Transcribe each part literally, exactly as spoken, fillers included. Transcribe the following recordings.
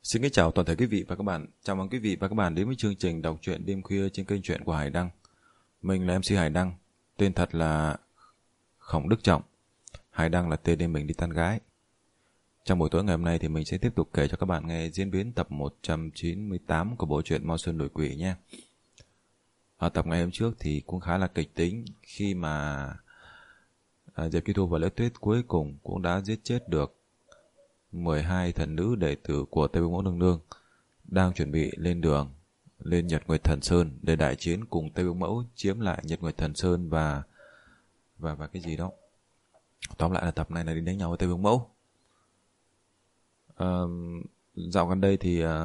Xin kính chào toàn thể quý vị và các bạn. Chào mừng quý vị và các bạn đến với chương trình đọc truyện đêm khuya trên kênh truyện của Hải Đăng. Mình là em xê Hải Đăng, tên thật là Khổng Đức Trọng. Hải Đăng là tên để mình đi tán gái. Trong buổi tối ngày hôm nay thì mình sẽ tiếp tục kể cho các bạn nghe diễn biến tập một trăm chín mươi tám của bộ truyện Mao Sơn Đổi Quỷ nhé. Ở tập ngày hôm trước thì cũng khá là kịch tính khi mà à, Diệp Chi Thu và Lễ Tuyết cuối cùng cũng đã giết chết được mười hai thần nữ đệ tử của Tây Vương Mẫu Nương Nương, đang chuẩn bị lên đường lên Nhật Nguyệt Thần Sơn để đại chiến cùng Tây Vương Mẫu chiếm lại Nhật Nguyệt Thần Sơn và và và cái gì đó. Tóm lại là tập này là đi đánh nhau với Tây Vương Mẫu. À, dạo gần đây thì uh,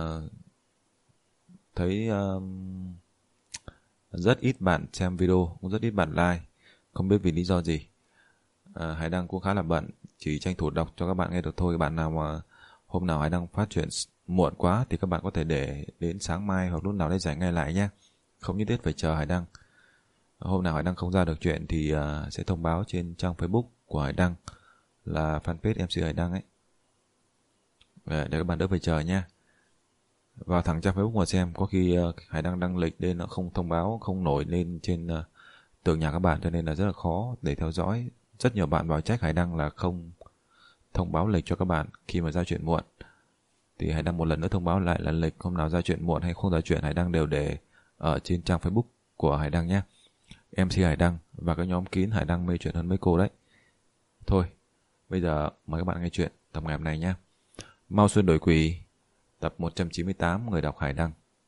thấy uh, rất ít bạn xem video, cũng rất ít bạn like, không biết vì lý do gì. À, Hải Đăng cũng khá là bận, chỉ tranh thủ đọc cho các bạn nghe được thôi. Các bạn nào mà hôm nào Hải Đăng phát chuyện muộn quá thì các bạn có thể để đến sáng mai hoặc lúc nào đấy giải nghe lại nhé, không nhất thiết phải chờ Hải Đăng. Hôm nào Hải Đăng không ra được chuyện thì uh, sẽ thông báo trên trang Facebook của Hải Đăng là fanpage em xê Hải Đăng ấy, để, để các bạn đỡ phải chờ nhé. Vào thẳng trang Facebook mà xem, có khi uh, Hải Đăng đăng lịch lên nó không thông báo, không nổi lên trên uh, tường nhà các bạn, cho nên là rất là khó để theo dõi. Rất nhiều bạn vào trách Hải Đăng là không thông báo lịch cho các bạn khi mà ra chuyện muộn. Thì Hải Đăng một lần nữa thông báo lại là lịch hôm nào ra chuyện muộn hay không ra chuyện Hải Đăng đều để ở trên trang Facebook của Hải Đăng nhé. em xê Hải Đăng và cái nhóm kín Hải Đăng mê chuyện hơn mấy cô đấy. Thôi, bây giờ mời các bạn nghe chuyện tập ngày hôm nay nhé. Mao Sơn Đổi Quỷ, tập một trăm chín mươi tám, người đọc Hải Đăng.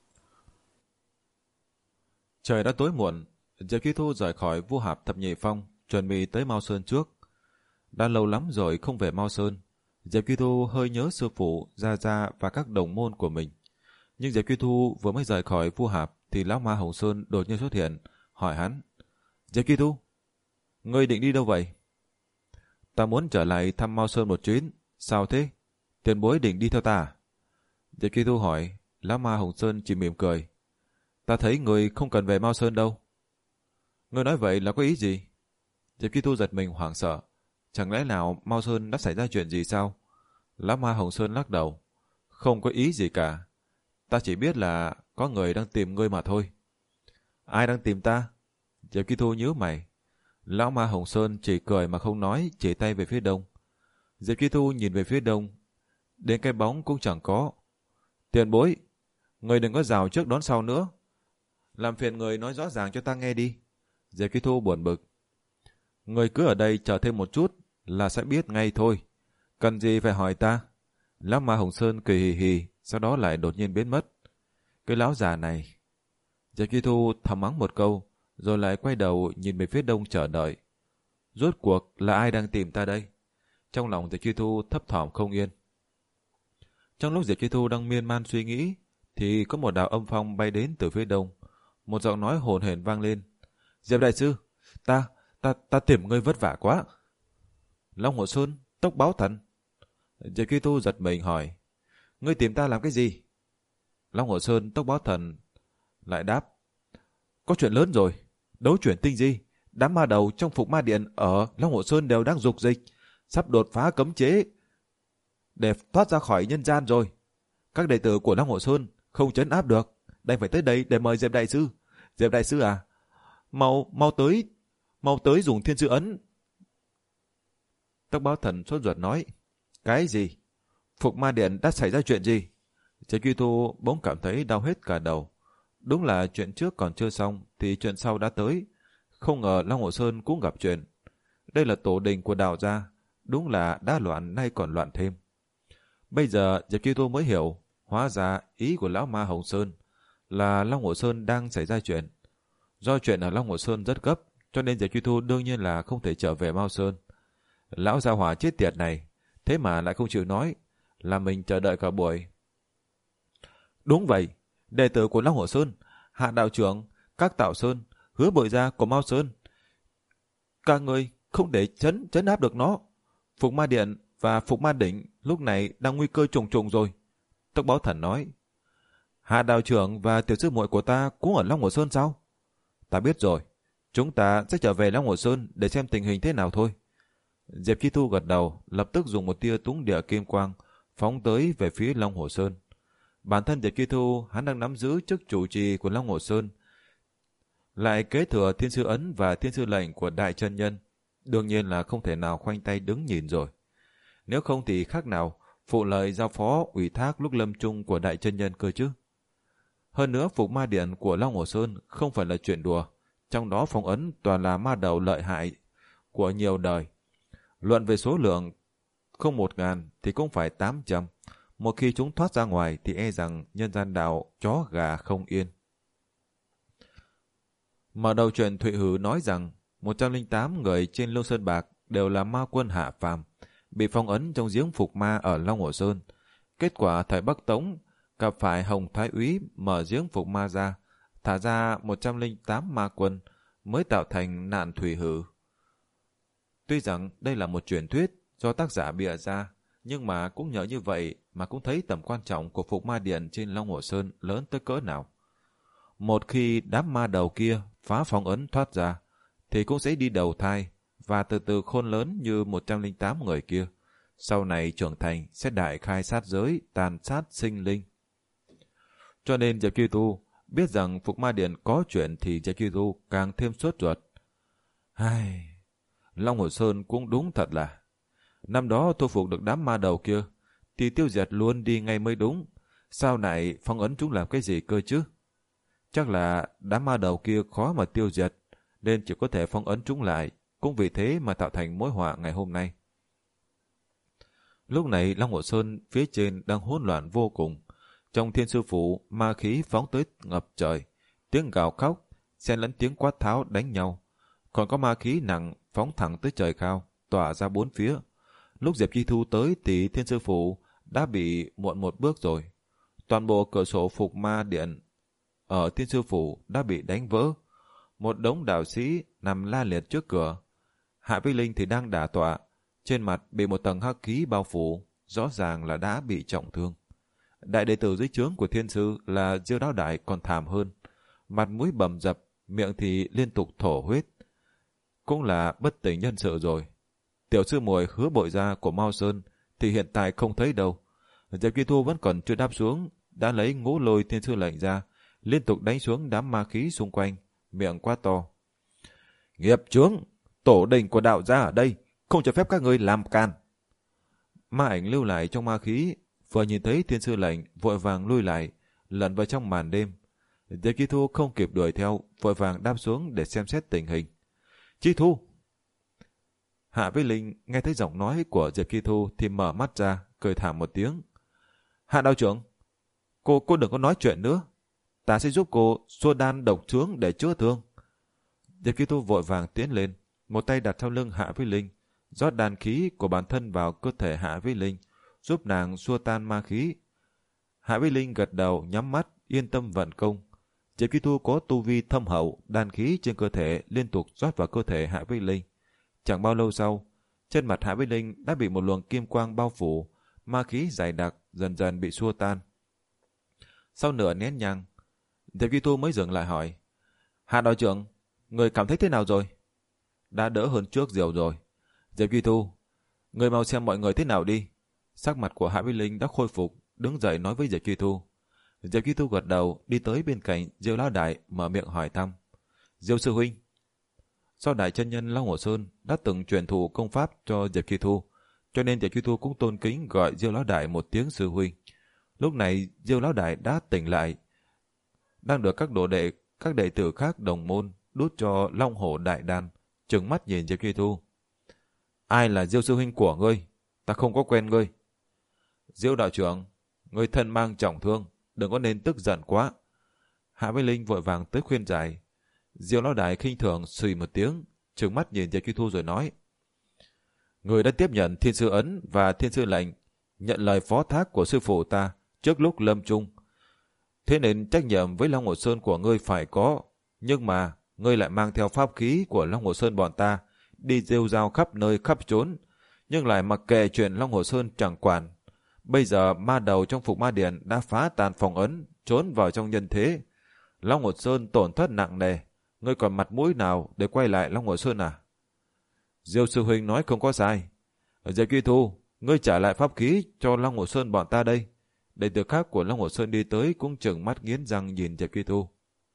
Trời đã tối muộn, Diệp Chi Thu rời khỏi Vu Hạp Thập Nhị Phong, chuẩn bị tới Mao Sơn trước. Đã lâu lắm rồi không về Mao Sơn, Diệp Chi Thu hơi nhớ sư phụ, gia gia và các đồng môn của mình. Nhưng Diệp Chi Thu vừa mới rời khỏi Vu Hạp thì lão ma Hồng Sơn đột nhiên xuất hiện, hỏi hắn: Diệp Chi Thu, ngươi định đi đâu vậy? Ta muốn trở lại thăm Mao Sơn một chuyến. Sao thế? Tiền bối định đi theo ta? Diệp Chi Thu hỏi. Lão ma Hồng Sơn chỉ mỉm cười. Ta thấy ngươi không cần về Mao Sơn đâu. Ngươi nói vậy là có ý gì? Diệp Chi Thu giật mình hoảng sợ. Chẳng lẽ nào Mao Sơn đã xảy ra chuyện gì sao? Lão ma Hồng Sơn lắc đầu. Không có ý gì cả. Ta chỉ biết là có người đang tìm ngươi mà thôi. Ai đang tìm ta? Diệp Chi Thu nhíu mày. Lão ma Hồng Sơn chỉ cười mà không nói, chỉ tay về phía đông. Diệp Chi Thu nhìn về phía đông, đến cái bóng cũng chẳng có. Tiền bối, người đừng có rào trước đón sau nữa. Làm phiền người nói rõ ràng cho ta nghe đi. Diệp Chi Thu buồn bực. Người cứ ở đây chờ thêm một chút là sẽ biết ngay thôi. Cần gì phải hỏi ta? Lão ma Hồng Sơn cười hì hì, sau đó lại đột nhiên biến mất. Cái lão già này. Diệp Chi Thu thầm mắng một câu, rồi lại quay đầu nhìn về phía đông chờ đợi. Rốt cuộc là ai đang tìm ta đây? Trong lòng Diệp Chi Thu thấp thỏm không yên. Trong lúc Diệp Chi Thu đang miên man suy nghĩ, thì có một đạo âm phong bay đến từ phía đông. Một giọng nói hồn hển vang lên. Diệp đại sư, ta, ta, ta tìm ngươi vất vả quá. Long Hồ Sơn, Tốc Báo Thần. Diệp Chi Thu giật mình hỏi. Ngươi tìm ta làm cái gì? Long Hồ Sơn, Tốc Báo Thần lại đáp. Có chuyện lớn rồi. Đấu chuyển tinh di, đám ma đầu trong Phục Ma Điện ở Long Hồ Sơn đều đang dục dịch, sắp đột phá cấm chế để thoát ra khỏi nhân gian rồi. Các đệ tử của Long Hồ Sơn không trấn áp được, đành phải tới đây để mời Diệp đại sư. Diệp đại sư à, mau mau tới, mau tới dùng thiên sư ấn. Tốc Báo Thần sốt ruột nói. Cái gì? Phục Ma Điện đã xảy ra chuyện gì? Diệp Chi Thu bỗng cảm thấy đau hết cả đầu. Đúng là chuyện trước còn chưa xong thì chuyện sau đã tới. Không ngờ Long Hồ Sơn cũng gặp chuyện. Đây là tổ đình của Đào gia, đúng là đã loạn nay còn loạn thêm. Bây giờ Diệp Chi Thu mới hiểu, hóa ra ý của lão ma Hồng Sơn là Long Hồ Sơn đang xảy ra chuyện. Do chuyện ở Long Hồ Sơn rất gấp, cho nên Diệp Chi Thu đương nhiên là không thể trở về Mao Sơn. Lão gia hỏa chết tiệt này, thế mà lại không chịu nói, là mình chờ đợi cả buổi. Đúng vậy, đệ tử của Long Hồ Sơn, Hạ đạo trưởng, các Tạo Sơn, Hứa Bội Gia của Mao Sơn, các người không để chấn chấn áp được nó. Phục Ma Điện và Phục Ma Đỉnh lúc này đang nguy cơ trùng trùng rồi. Tốc Báo Thần nói. Hạ đạo trưởng và tiểu sư muội của ta cũng ở Long Hồ Sơn sao? Ta biết rồi, chúng ta sẽ trở về Long Hồ Sơn để xem tình hình thế nào thôi. Diệp Chi Thu gật đầu, lập tức dùng một tia túng địa kim quang phóng tới về phía Long Hồ Sơn. Bản thân Diệp Chi Thu hắn đang nắm giữ chức chủ trì của Long Hồ Sơn, lại kế thừa Thiên Sư Ấn và Thiên Sư Lệnh của Đại Chân Nhân, đương nhiên là không thể nào khoanh tay đứng nhìn rồi. Nếu không thì khác nào phụ lợi giao phó ủy thác lúc lâm chung của Đại Chân Nhân cơ chứ. Hơn nữa Phục Ma Điện của Long Hồ Sơn không phải là chuyện đùa, trong đó phong ấn toàn là ma đầu lợi hại của nhiều đời. Luận về số lượng, không một ngàn thì cũng phải tám trăm. Một khi chúng thoát ra ngoài thì e rằng nhân gian đạo chó gà không yên. Mở đầu chuyện Thụy Hử nói rằng một trăm lẻ tám người trên Lô Sơn Bạc đều là ma quân hạ phàm, bị phong ấn trong giếng phục ma ở Long Hồ Sơn. Kết quả thời Bắc Tống gặp phải Hồng Thái Úy mở giếng phục ma ra, thả ra một trăm lẻ tám ma quân mới tạo thành nạn Thụy Hử. Tuy rằng đây là một truyền thuyết do tác giả bịa ra, nhưng mà cũng nhờ như vậy mà cũng thấy tầm quan trọng của Phục Ma Điện trên Long Hồ Sơn lớn tới cỡ nào. Một khi đám ma đầu kia phá phong ấn thoát ra, thì cũng sẽ đi đầu thai và từ từ khôn lớn như một trăm lẻ tám người kia. Sau này trưởng thành sẽ đại khai sát giới, tàn sát sinh linh. Cho nên Diệp Chi Tu biết rằng Phục Ma Điện có chuyện thì Diệp Chi Tu càng thêm sốt ruột. Ai... Long Hồ Sơn cũng đúng thật là. Năm đó thu phục được đám ma đầu kia, thì tiêu diệt luôn đi ngay mới đúng. Sau này phong ấn chúng làm cái gì cơ chứ? Chắc là đám ma đầu kia khó mà tiêu diệt, nên chỉ có thể phong ấn chúng lại, cũng vì thế mà tạo thành mối họa ngày hôm nay. Lúc này Long Hồ Sơn phía trên đang hỗn loạn vô cùng. Trong Thiên Sư Phủ, ma khí phóng tới ngập trời, tiếng gào khóc, xen lẫn tiếng quát tháo đánh nhau. Còn có ma khí nặng phóng thẳng tới trời cao, tỏa ra bốn phía. Lúc Diệp Chi Thu tới thì Thiên Sư Phủ đã bị muộn một bước rồi. Toàn bộ cửa sổ Phục Ma Điện ở Thiên Sư Phủ đã bị đánh vỡ. Một đống đạo sĩ nằm la liệt trước cửa. Hạ Vi Linh thì đang đả tọa, trên mặt bị một tầng hắc khí bao phủ, rõ ràng là đã bị trọng thương. Đại đệ tử dưới trướng của Thiên Sư là Diêu Đao Đại còn thảm hơn, mặt mũi bầm dập, miệng thì liên tục thổ huyết. Cũng là bất tỉnh nhân sự rồi. Tiểu sư muội Hứa Bội Gia của Mao Sơn thì hiện tại không thấy đâu. Diệp Chi Thu vẫn còn chưa đáp xuống, đã lấy Ngũ Lôi Thiên Sư Lệnh ra, liên tục đánh xuống đám ma khí xung quanh, miệng quá to. Nghiệp chướng, tổ đình của đạo gia ở đây, không cho phép các ngươi làm can. Ma ảnh lưu lại trong ma khí, vừa nhìn thấy Thiên Sư Lệnh vội vàng lui lại, lẩn vào trong màn đêm. Diệp Chi Thu không kịp đuổi theo, vội vàng đáp xuống để xem xét tình hình. Chi Thu! Hạ Vi Linh nghe thấy giọng nói của Diệp Chi Thu thì mở mắt ra, cười thảm một tiếng. Hạ đạo trưởng, cô cô đừng có nói chuyện nữa. Ta sẽ giúp cô xua đan độc chướng để chữa thương. Diệp Chi Thu vội vàng tiến lên, một tay đặt sau lưng Hạ Vi Linh, rót đan khí của bản thân vào cơ thể Hạ Vi Linh, giúp nàng xua tan ma khí. Hạ Vi Linh gật đầu nhắm mắt, yên tâm vận công. Diệp Chi Thu có tu vi thâm hậu, đan khí trên cơ thể liên tục rót vào cơ thể Hạ Vi Linh. Chẳng bao lâu sau, trên mặt Hạ Vi Linh đã bị một luồng kim quang bao phủ, ma khí dày đặc dần dần bị xua tan. Sau nửa nén nhang, Diệp Chi Thu mới dừng lại hỏi: Hạ đạo trưởng, người cảm thấy thế nào rồi? Đã đỡ hơn trước nhiều rồi. Diệp Chi Thu, người mau xem mọi người thế nào đi. Sắc mặt của Hạ Vi Linh đã khôi phục, đứng dậy nói với Diệp Chi Thu. Diệp Chi Thu gật đầu, đi tới bên cạnh Diêu Lão Đại, mở miệng hỏi thăm. Diêu sư huynh. Do Đại Chân Nhân Long Hồ Sơn đã từng truyền thụ công pháp cho Diệp Chi Thu, cho nên Diệp Chi Thu cũng tôn kính gọi Diêu Lão Đại một tiếng sư huynh. Lúc này Diêu Lão Đại đã tỉnh lại, đang được các đồ đệ, các đệ tử khác đồng môn đút cho Long Hổ Đại Đan, trừng mắt nhìn Diệp Chi Thu. Ai là Diêu sư huynh của ngươi? Ta không có quen ngươi. Diêu đạo trưởng, ngươi thân mang trọng thương, đừng có nên tức giận quá. Hạ Vi Linh vội vàng tới khuyên giải. Diêu Lão Đại khinh thường xùy một tiếng, trừng mắt nhìn Diệp Chi Thu rồi nói: Người đã tiếp nhận Thiên Sư Ấn và Thiên Sư Lệnh, nhận lời phó thác của sư phụ ta trước lúc lâm chung. Thế nên trách nhiệm với Long Hồ Sơn của ngươi phải có, nhưng mà ngươi lại mang theo pháp khí của Long Hồ Sơn bọn ta đi rêu rao khắp nơi khắp chốn, nhưng lại mặc kệ chuyện Long Hồ Sơn chẳng quản. Bây giờ ma đầu trong Phục Ma Điện đã phá tàn phòng ấn, trốn vào trong nhân thế. Long Hồ Sơn tổn thất nặng nề, ngươi còn mặt mũi nào để quay lại Long Hồ Sơn à? Diêu sư huynh nói không có sai. Diệp Chi Thu, ngươi trả lại pháp khí cho Long Hồ Sơn bọn ta đây. Đệ tử khác của Long Hồ Sơn đi tới cũng trừng mắt nghiến răng nhìn Diệp Chi Thu.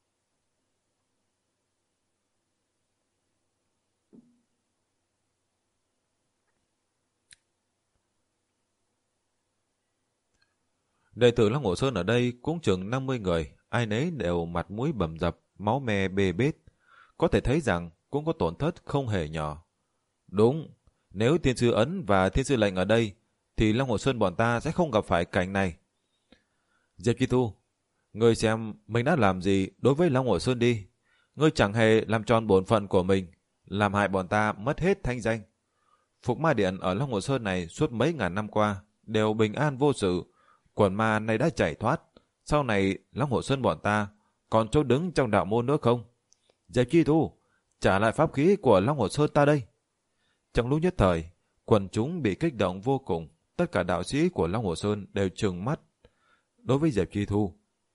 Đệ tử Long Hồ Sơn ở đây cũng chừng năm mươi người, ai nấy đều mặt mũi bầm dập, máu me bê bết. Có thể thấy rằng cũng có tổn thất không hề nhỏ. Đúng, nếu Thiên sư Ấn và Thiên sư Lệnh ở đây, thì Long Hồ Sơn bọn ta sẽ không gặp phải cảnh này. Diệp Chi Thu, ngươi xem mình đã làm gì đối với Long Hồ Sơn đi. Ngươi chẳng hề làm tròn bổn phận của mình, làm hại bọn ta mất hết thanh danh. Phục Ma Điện ở Long Hồ Sơn này suốt mấy ngàn năm qua đều bình an vô sự, quần ma này đã chạy thoát. Sau này Long Hồ Sơn bọn ta còn chỗ đứng trong đạo môn nữa không? Diệp Chi Thu, trả lại pháp khí của Long Hồ Sơn ta đây. Trong lúc nhất thời, quần chúng bị kích động vô cùng, tất cả đạo sĩ của Long Hồ Sơn đều trừng mắt đối với Diệp Chi Thu.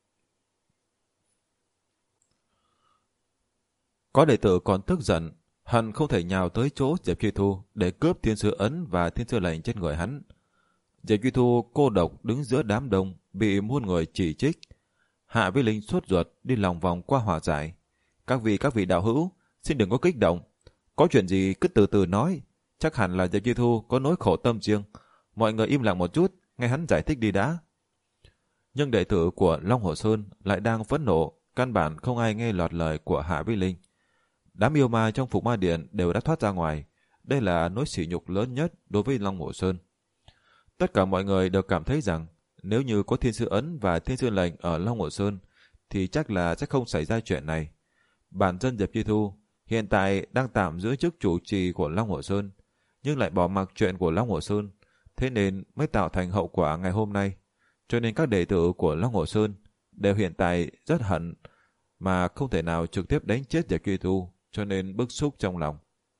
Có đệ tử còn tức giận, hận không thể nhào tới chỗ Diệp Chi Thu để cướp Thiên sư Ấn và Thiên sư Lệnh trên người hắn. Diệp Chi Thu cô độc đứng giữa đám đông, bị muôn người chỉ trích. Hạ Vi Linh sốt ruột đi lòng vòng qua hòa giải. Các vị các vị đạo hữu, xin đừng có kích động. Có chuyện gì cứ từ từ nói. Chắc hẳn là Diệp Chi Thu có nỗi khổ tâm riêng. Mọi người im lặng một chút, nghe hắn giải thích đi đã. Nhưng đệ tử của Long Hồ Sơn lại đang phẫn nộ, căn bản không ai nghe lọt lời của Hạ Vi Linh. Đám yêu ma trong Phục Ma Điện đều đã thoát ra ngoài. Đây là nỗi sỉ nhục lớn nhất đối với Long Hồ Sơn. Tất cả mọi người đều cảm thấy rằng nếu như có Thiên sư Ấn và Thiên sư Lệnh ở Long Hồ Sơn thì chắc là sẽ không xảy ra chuyện này. Bản thân Diệp Chi Thu hiện tại đang tạm giữ chức chủ trì của Long Hồ Sơn, nhưng lại bỏ mặc chuyện của Long Hồ Sơn, thế nên mới tạo thành hậu quả ngày hôm nay. Cho nên các đệ tử của Long Hồ Sơn đều hiện tại rất hận mà không thể nào trực tiếp đánh chết Diệp Chi Thu, cho nên bức xúc trong lòng.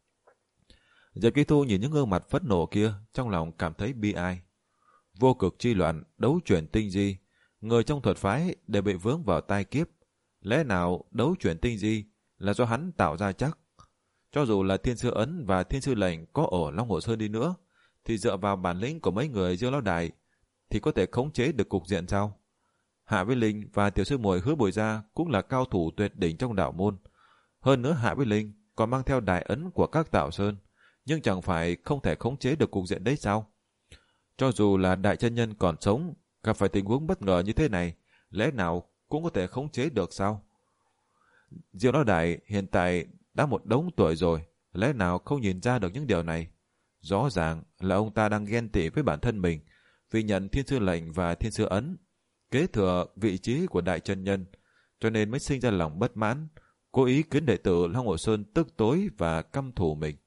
Diệp Chi Thu nhìn những gương mặt phẫn nộ kia, trong lòng cảm thấy bi ai. Vô cực chi loạn, đấu chuyển tinh di, người trong thuật phái đều bị vướng vào tai kiếp. Lẽ nào đấu chuyển tinh di là do hắn tạo ra chắc? Cho dù là Thiên sư Ấn và Thiên sư Lệnh có ở Long Hồ Sơn đi nữa, thì dựa vào bản lĩnh của mấy người Dương Lão Đại thì có thể khống chế được cục diện sao? Hạ Vi Linh và tiểu sư muội Hứa Bồi Gia cũng là cao thủ tuyệt đỉnh trong đạo môn. Hơn nữa Hạ Vi Linh còn mang theo đại ấn của các đạo sơn, nhưng chẳng phải không thể khống chế được cục diện đấy sao? Cho dù là đại chân nhân còn sống, gặp phải tình huống bất ngờ như thế này, lẽ nào cũng có thể khống chế được sao? Diệu Lão Đại hiện tại đã một đống tuổi rồi, lẽ nào không nhìn ra được những điều này? Rõ ràng là ông ta đang ghen tị với bản thân mình, vì nhận Thiên sư Lệnh và Thiên sư Ấn, kế thừa vị trí của đại chân nhân, cho nên mới sinh ra lòng bất mãn, cố ý khiến đệ tử Long Hồ Sơn tức tối và căm thù mình.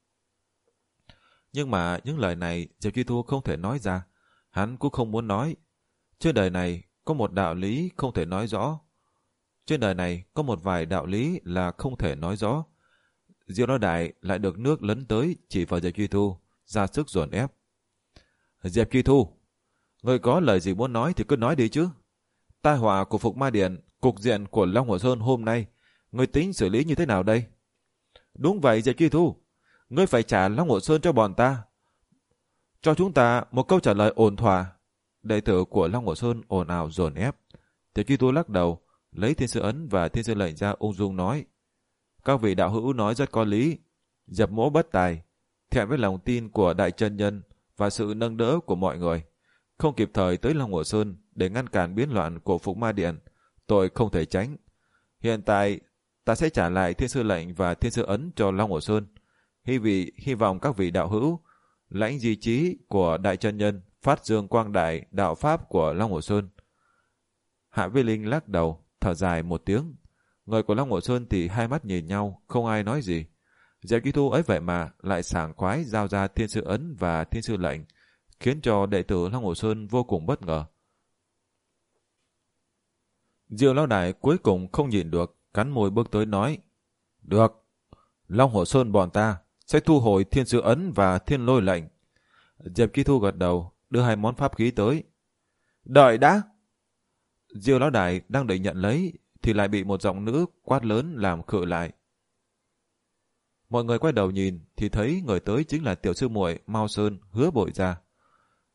Nhưng mà những lời này Diệp Chi Thu không thể nói ra, hắn cũng không muốn nói. Trên đời này có một đạo lý không thể nói rõ. Trên đời này có một vài đạo lý là không thể nói rõ. Diệu Lão Đại lại được nước lấn tới chỉ vào Diệp Chi Thu, ra sức dồn ép. Diệp Chi Thu, người có lời gì muốn nói thì cứ nói đi chứ. Tai họa của Phục Ma Điện, cục diện của Long Hồ Sơn hôm nay, người tính xử lý như thế nào đây? Đúng vậy Diệp Chi Thu, ngươi phải trả Long Hồ Sơn cho bọn ta. Cho chúng ta một câu trả lời ổn thỏa. Đệ tử của Long Hồ Sơn ồn ào dồn ép. Diệp Chi Thu lắc đầu, lấy Thiên sư Ấn và Thiên sư Lệnh ra ung dung nói. Các vị đạo hữu nói rất có lý. Diệp mỗ bất tài, thẹn với lòng tin của đại chân nhân và sự nâng đỡ của mọi người, không kịp thời tới Long Hồ Sơn để ngăn cản biến loạn của Phục Ma Điện, tội không thể tránh. Hiện tại ta sẽ trả lại Thiên sư Lệnh và Thiên sư Ấn cho Long Hồ Sơn. Hy vị hy vọng các vị đạo hữu lãnh di chí của đại chân nhân, phát dương quang đại đạo pháp của Long Hồ Sơn. Hạ Vi Linh lắc đầu, thở dài một tiếng. Người của Long Hồ Sơn thì hai mắt nhìn nhau, không ai nói gì. Diệp Chi Thu ấy vậy mà lại sảng khoái giao ra Thiên sư Ấn và Thiên sư Lệnh, khiến cho đệ tử Long Hồ Sơn vô cùng bất ngờ. Diệu Lão Đại cuối cùng không nhịn được, cắn môi bước tới nói. Được, Long Hồ Sơn bọn ta sẽ thu hồi Thiên sư Ấn và Thiên lôi lệnh. Diệp Chi Thu gật đầu, đưa hai món pháp khí tới. Đợi đã! Diệu Lão Đại đang định nhận lấy, thì lại bị một giọng nữ quát lớn làm khựng lại. Mọi người quay đầu nhìn, thì thấy người tới chính là tiểu sư muội Mao Sơn, Hứa Bội Gia.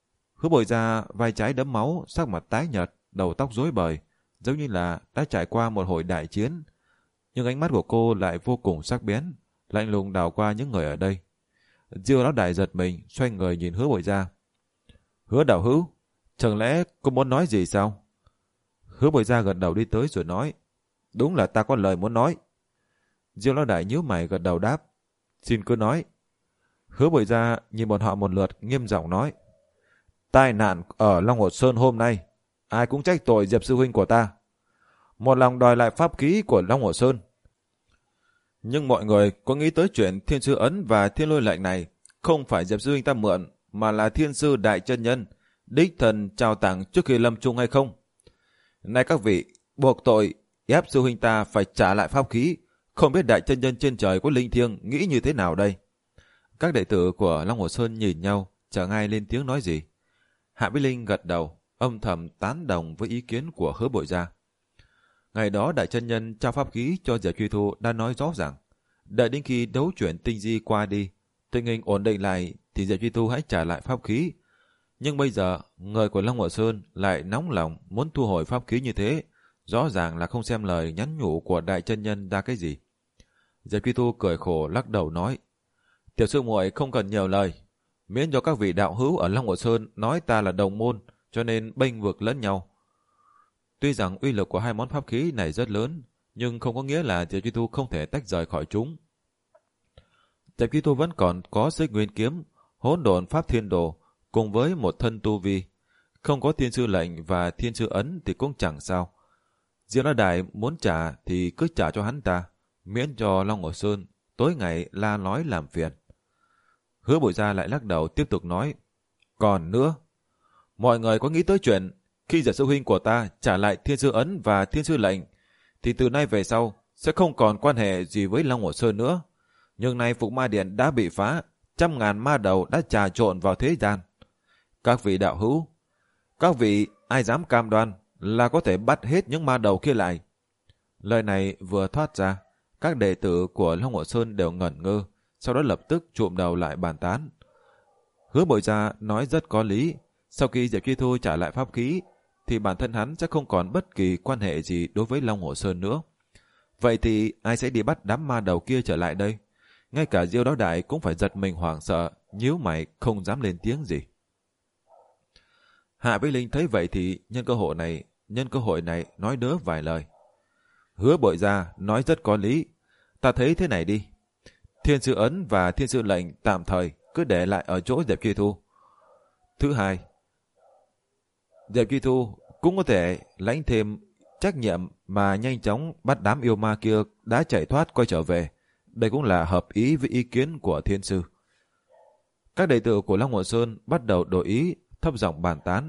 Hứa Bội Gia vai trái đẫm máu, sắc mặt tái nhợt, đầu tóc rối bời, giống như là đã trải qua một hồi đại chiến. Nhưng ánh mắt của cô lại vô cùng sắc bén, lạnh lùng đảo qua những người ở đây. Diêu Lão Đại giật mình, xoay người nhìn Hứa Bội Gia. Hứa đạo hữu, chẳng lẽ cô muốn nói gì sao? Hứa Bội Gia gật đầu đi tới rồi nói. Đúng là ta có lời muốn nói. Diêu Lão Đại nhíu mày gật đầu đáp. Xin cứ nói. Hứa Bội Gia nhìn bọn họ một lượt, nghiêm giọng nói. Tai nạn ở Long Hồ Sơn hôm nay, ai cũng trách tội Diệp sư huynh của ta. Một lòng đòi lại pháp khí của Long Hồ Sơn. Nhưng mọi người có nghĩ tới chuyện Thiên Sư Ấn và Thiên Lôi Lệnh này không phải Diệp sư huynh ta mượn, mà là Thiên Sư Đại Chân Nhân đích thần trao tặng trước khi lâm chung hay không? Này các vị, buộc tội ép sư huynh ta phải trả lại pháp khí, không biết Đại Chân Nhân trên trời có linh thiêng nghĩ như thế nào đây? Các đệ tử của Long Hồ Sơn nhìn nhau, chẳng ai lên tiếng nói gì. Hạ Bích Linh gật đầu, âm thầm tán đồng với ý kiến của Hứa Bội Gia. Ngày đó Đại Chân Nhân trao pháp khí cho Diệp Truy Thu đã nói rõ ràng, đợi đến khi đấu chuyển tinh di qua đi, tình hình ổn định lại thì Diệp Truy Thu hãy trả lại pháp khí. Nhưng bây giờ, người của Long Hồ Sơn lại nóng lòng muốn thu hồi pháp khí như thế, rõ ràng là không xem lời nhắn nhủ của Đại Chân Nhân ra cái gì. Diệp Truy Thu cười khổ lắc đầu nói, tiểu sư muội không cần nhiều lời, miễn cho các vị đạo hữu ở Long Hồ Sơn nói ta là đồng môn, cho nên bênh vực lẫn nhau. Tuy rằng uy lực của hai món pháp khí này rất lớn, nhưng không có nghĩa là Diệp Truy Thu không thể tách rời khỏi chúng. Diệp Truy Thu vẫn còn có Xích Nguyên Kiếm, Hỗn Độn Pháp Thiên Đồ cùng với một thân tu vi, không có Thiên Sư Lệnh và Thiên Sư Ấn thì cũng chẳng sao. Diệp Lão Đại muốn trả thì cứ trả cho hắn ta, miễn cho Long Hồ Sơn tối ngày la nói làm phiền. Hứa Bội Gia lại lắc đầu tiếp tục nói, còn nữa, mọi người có nghĩ tới chuyện khi Diệp sư huynh của ta trả lại Thiên Sư Ấn và Thiên Sư Lệnh thì từ nay về sau sẽ không còn quan hệ gì với Long Hồ Sơn nữa. Nhưng nay Phục Ma Điện đã bị phá, trăm ngàn ma đầu đã trà trộn vào thế gian. Các vị đạo hữu, các vị ai dám cam đoan là có thể bắt hết những ma đầu kia lại? Lời này vừa thoát ra, các đệ tử của Long Hồ Sơn đều ngẩn ngơ, sau đó lập tức trụm đầu lại bàn tán. Hứa Bội Gia nói rất có lý, sau khi Diệp Truy Thu trả lại pháp khí thì bản thân hắn sẽ không còn bất kỳ quan hệ gì đối với Long Hồ Sơn nữa. Vậy thì ai sẽ đi bắt đám ma đầu kia trở lại đây? Ngay cả Diêu Lão Đại cũng phải giật mình hoảng sợ, nhíu mày không dám lên tiếng gì. Hạ Bích Linh thấy vậy thì nhân cơ hội này, nhân cơ hội này nói đỡ vài lời. Hứa Bội Gia nói rất có lý, ta thấy thế này đi. Thiên Sư Ấn và Thiên Sư Lệnh tạm thời cứ để lại ở chỗ Diệp Truy Thu. Thứ hai, Diệp Truy Thu cũng có thể lãnh thêm trách nhiệm mà nhanh chóng bắt đám yêu ma kia đã chạy thoát quay trở về. Đây cũng là hợp ý với ý kiến của Thiên Sư. Các đệ tử của Long Hồ Sơn bắt đầu đổi ý, thấp giọng bàn tán.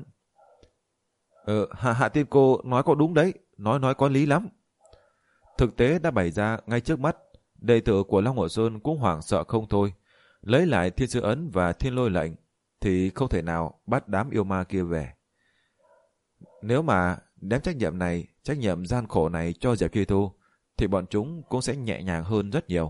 Ờ, Hạ Hạ Tiên Cô nói có đúng đấy, nói nói có lý lắm. Thực tế đã bày ra ngay trước mắt, đệ tử của Long Hồ Sơn cũng hoảng sợ không thôi. Lấy lại Thiên Sư Ấn và Thiên Lôi Lệnh thì không thể nào bắt đám yêu ma kia về. Nếu mà đem trách nhiệm này, trách nhiệm gian khổ này cho Diệp Truy Thu, thì bọn chúng cũng sẽ nhẹ nhàng hơn rất nhiều.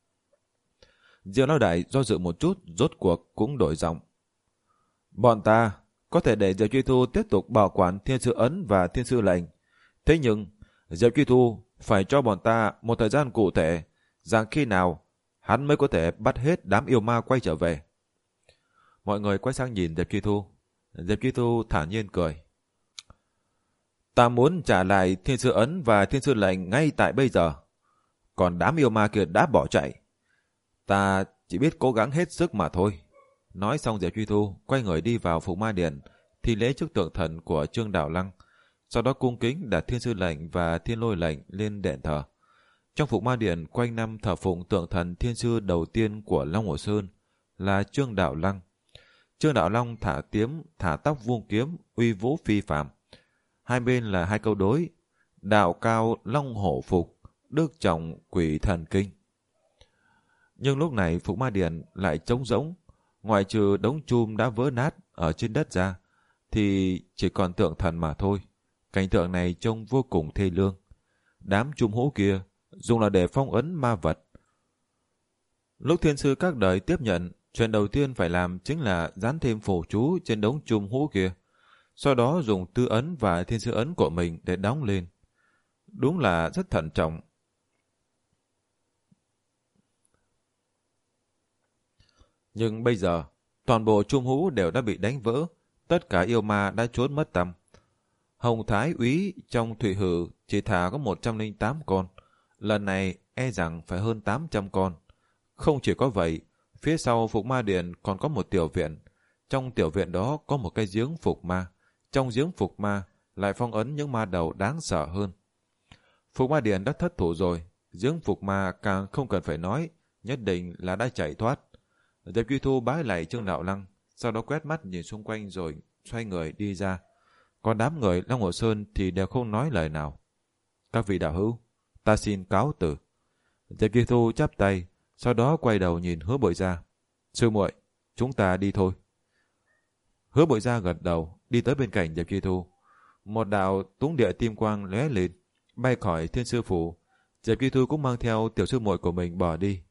Diêu Lão Đại do dự một chút, rốt cuộc cũng đổi giọng. Bọn ta có thể để Diệp Truy Thu tiếp tục bảo quản Thiên Sư Ấn và Thiên Sư Lệnh. Thế nhưng Diệp Truy Thu phải cho bọn ta một thời gian cụ thể, rằng khi nào hắn mới có thể bắt hết đám yêu ma quay trở về. Mọi người quay sang nhìn Diệp Truy Thu. Diệp Truy Thu thản nhiên cười. Ta muốn trả lại Thiên Sư Ấn và Thiên Sư Lệnh ngay tại bây giờ. Còn đám yêu ma kia đã bỏ chạy. Ta chỉ biết cố gắng hết sức mà thôi. Nói xong Diệp Truy Thu quay người đi vào Phục Ma Điện, thi lễ trước tượng thần của Trương Đạo Lăng. Sau đó cung kính đặt Thiên Sư Lệnh và Thiên Lôi Lệnh lên đền thờ. Trong Phục Ma Điện quanh năm thờ phụng tượng thần Thiên Sư đầu tiên của Long Hồ Sơn là Trương Đạo Lăng. Trương Đạo Lăng thả tiếm, thả tóc vuông kiếm, uy vũ phi phàm. Hai bên là hai câu đối: đạo cao long hổ phục, đức trọng quỷ thần kinh. Nhưng lúc này Phục Ma Điện lại trống rỗng, ngoại trừ đống chum đã vỡ nát ở trên đất ra, thì chỉ còn tượng thần mà thôi. Cảnh tượng này trông vô cùng thê lương. Đám chum hũ kia dùng là để phong ấn ma vật. Lúc Thiên Sư các đời tiếp nhận Chuyện đầu tiên phải làm chính là dán thêm phù chú trên đống chum hũ kia. Sau đó dùng tư ấn và thiên sư ấn của mình để đóng lên. Đúng là rất thận trọng. Nhưng bây giờ, toàn bộ chum hũ đều đã bị đánh vỡ. Tất cả yêu ma đã trốn mất tăm. Hồng Thái úy trong thủy hử chỉ thả có một trăm lẻ tám con. Lần này e rằng phải hơn tám trăm con. Không chỉ có vậy, phía sau Phục Ma Điện còn có một tiểu viện. Trong tiểu viện đó có một cái giếng Phục Ma. Trong giếng Phục Ma lại phong ấn những ma đầu đáng sợ hơn. Phục Ma Điện đã thất thủ rồi. Giếng Phục Ma càng không cần phải nói, nhất định là đã chạy thoát. Diệp Duy Thu bái lại Trương Đạo Lăng, sau đó quét mắt nhìn xung quanh rồi xoay người đi ra. Còn đám người Long Hồ Sơn thì đều không nói lời nào. Các vị đạo hữu, ta xin cáo từ. Diệp Duy Thu chắp tay, sau đó quay đầu nhìn Hứa Bội Gia. Sư muội, chúng ta đi thôi. Hứa Bội Gia gật đầu, đi tới bên cạnh Diệp Duy Thu. Một đạo túng địa tim quang lóe lên, bay khỏi Thiên Sư Phủ. Diệp Duy Thu cũng mang theo tiểu sư muội của mình bỏ đi.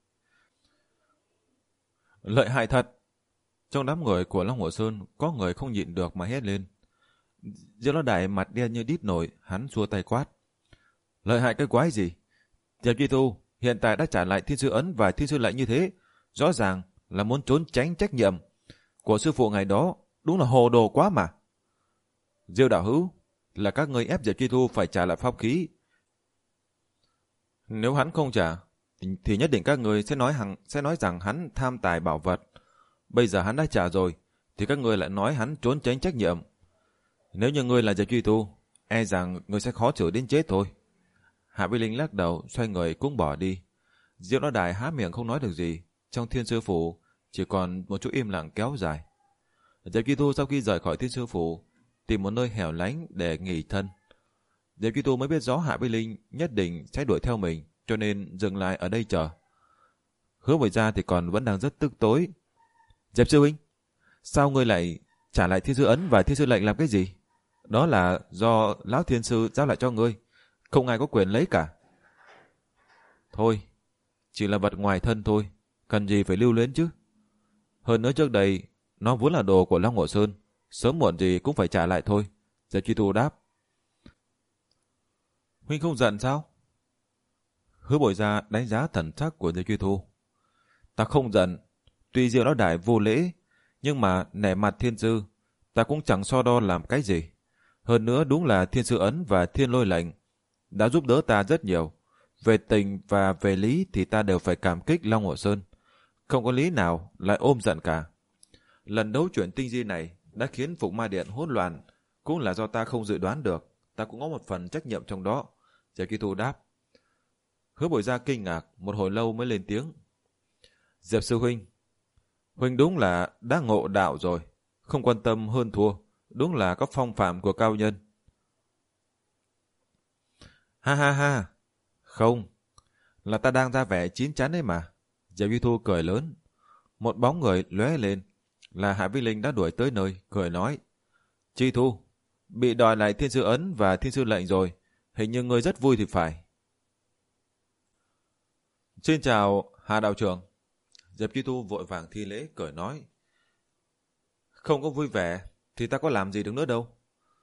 Lợi hại thật! Trong đám người của Long Hồ Sơn có người không nhịn được mà hét lên. Diệp Lão Đại mặt đen như đít nổi, hắn xua tay quát. Lợi hại cái quái gì? Diệp Duy Thu hiện tại đã trả lại Thiên Sư Ấn và Thiên Sư Lệnh như thế, rõ ràng là muốn trốn tránh trách nhiệm của sư phụ ngày đó, đúng là hồ đồ quá mà. Diêu đạo hữu, là các người ép Diệp Duy Thu phải trả lại pháp khí. Nếu hắn không trả, thì nhất định các người sẽ nói hằng sẽ nói rằng hắn tham tài bảo vật. Bây giờ hắn đã trả rồi, thì các người lại nói hắn trốn tránh trách nhiệm. Nếu như ngươi là Diệp Duy Thu, e rằng ngươi sẽ khó xử đến chết thôi. Hạ Bích Linh lắc đầu, xoay người cũng bỏ đi. Diệu Lão Đại há miệng không nói được gì. Trong Thiên Sư Phủ chỉ còn một chút im lặng kéo dài. Diệp Duy Thu sau khi rời khỏi Thiên Sư Phủ, tìm một nơi hẻo lánh để nghỉ thân. Diệp Duy Thu mới biết rõ Hạ Bích Linh nhất định sẽ đuổi theo mình, cho nên dừng lại ở đây chờ. Hứa Bội Gia thì còn vẫn đang rất tức tối. Diệp sư huynh, sao ngươi lại trả lại Thiên Sư Ấn và Thiên Sư Lệnh làm cái gì? Đó là do Lão Thiên Sư giao lại cho ngươi, không ai có quyền lấy cả. Thôi, chỉ là vật ngoài thân thôi, cần gì phải lưu luyến chứ. Hơn nữa trước đây, nó vốn là đồ của Long Hồ Sơn, sớm muộn gì cũng phải trả lại thôi. Diệp Duy Thu đáp. Huynh không giận sao? Hứa Bội Gia đánh giá thần sắc của Diệp Duy Thu. Ta không giận, tuy Diệu Lão Đại vô lễ, nhưng mà nể mặt Thiên Sư, ta cũng chẳng so đo làm cái gì. Hơn nữa đúng là Thiên Sư Ấn và Thiên Lôi Lệnh đã giúp đỡ ta rất nhiều. Về tình và về lý thì ta đều phải cảm kích Long Hồ Sơn. Không có lý nào lại ôm giận cả. Lần đấu chuyển tinh di này đã khiến Phục Ma Điện hỗn loạn, cũng là do ta không dự đoán được. Ta cũng có một phần trách nhiệm trong đó. Diệp Duy Thu đáp. Hứa Bội Gia kinh ngạc, một hồi lâu mới lên tiếng. Diệp sư huynh, huynh đúng là đã ngộ đạo rồi, không quan tâm hơn thua, đúng là có phong phạm của cao nhân. Ha ha ha, không, là ta đang ra vẻ chín chắn đấy mà. Diệp Duy Thu cười lớn. Một bóng người lóe lên, là Hạ Bích Linh đã đuổi tới nơi, cười nói. Chi Thu, bị đòi lại Thiên Sư Ấn và Thiên Sư Lệnh rồi, hình như ngươi rất vui thì phải. Xin chào Hạ đạo trưởng. Diệp Duy Thu vội vàng thi lễ, cười nói. Không có vui vẻ thì ta có làm gì được nữa đâu.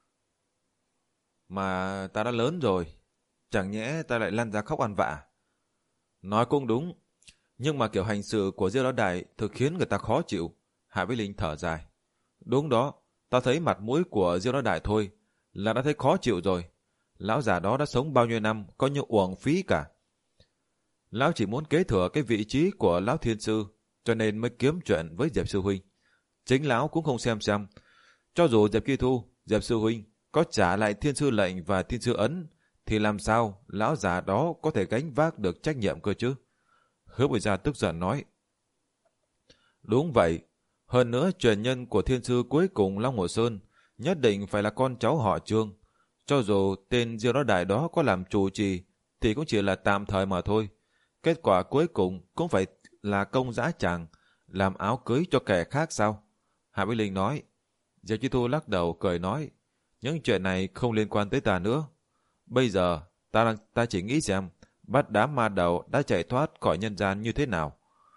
Mà ta đã lớn rồi, chẳng nhẽ ta lại lăn ra khóc ăn vạ. Nói cũng đúng, nhưng mà kiểu hành sự của Diêu Lão Đại thực khiến người ta khó chịu. Hạ Bích Linh thở dài. Đúng đó, ta thấy mặt mũi của Diêu Lão Đại thôi là đã thấy khó chịu rồi. Lão già đó đã sống bao nhiêu năm, có như uổng phí cả. Lão chỉ muốn kế thừa cái vị trí của Lão Thiên Sư, cho nên mới kiếm chuyện với Diệp Sư Huynh. Chính Lão cũng không xem xem. Cho dù Diệp Duy Thu, Diệp Sư Huynh có trả lại Thiên Sư Lệnh và Thiên Sư Ấn, thì làm sao lão già đó có thể gánh vác được trách nhiệm cơ chứ? Hứa Bội Gia tức giận nói. Đúng vậy, hơn nữa truyền nhân của Thiên Sư cuối cùng Long Hồ Sơn nhất định phải là con cháu họ Trương. Cho dù tên Diêu Lão Đại đó có làm chủ trì thì cũng chỉ là tạm thời mà thôi. Kết quả cuối cùng cũng phải là công dã tràng, làm áo cưới cho kẻ khác sao? Hạ Bích Linh nói. Diệp Chi Thu lắc đầu cười nói. Những chuyện này không liên quan tới ta nữa. Bây giờ ta, ta chỉ nghĩ xem bắt đám ma đầu đã chạy thoát khỏi nhân gian như thế nào.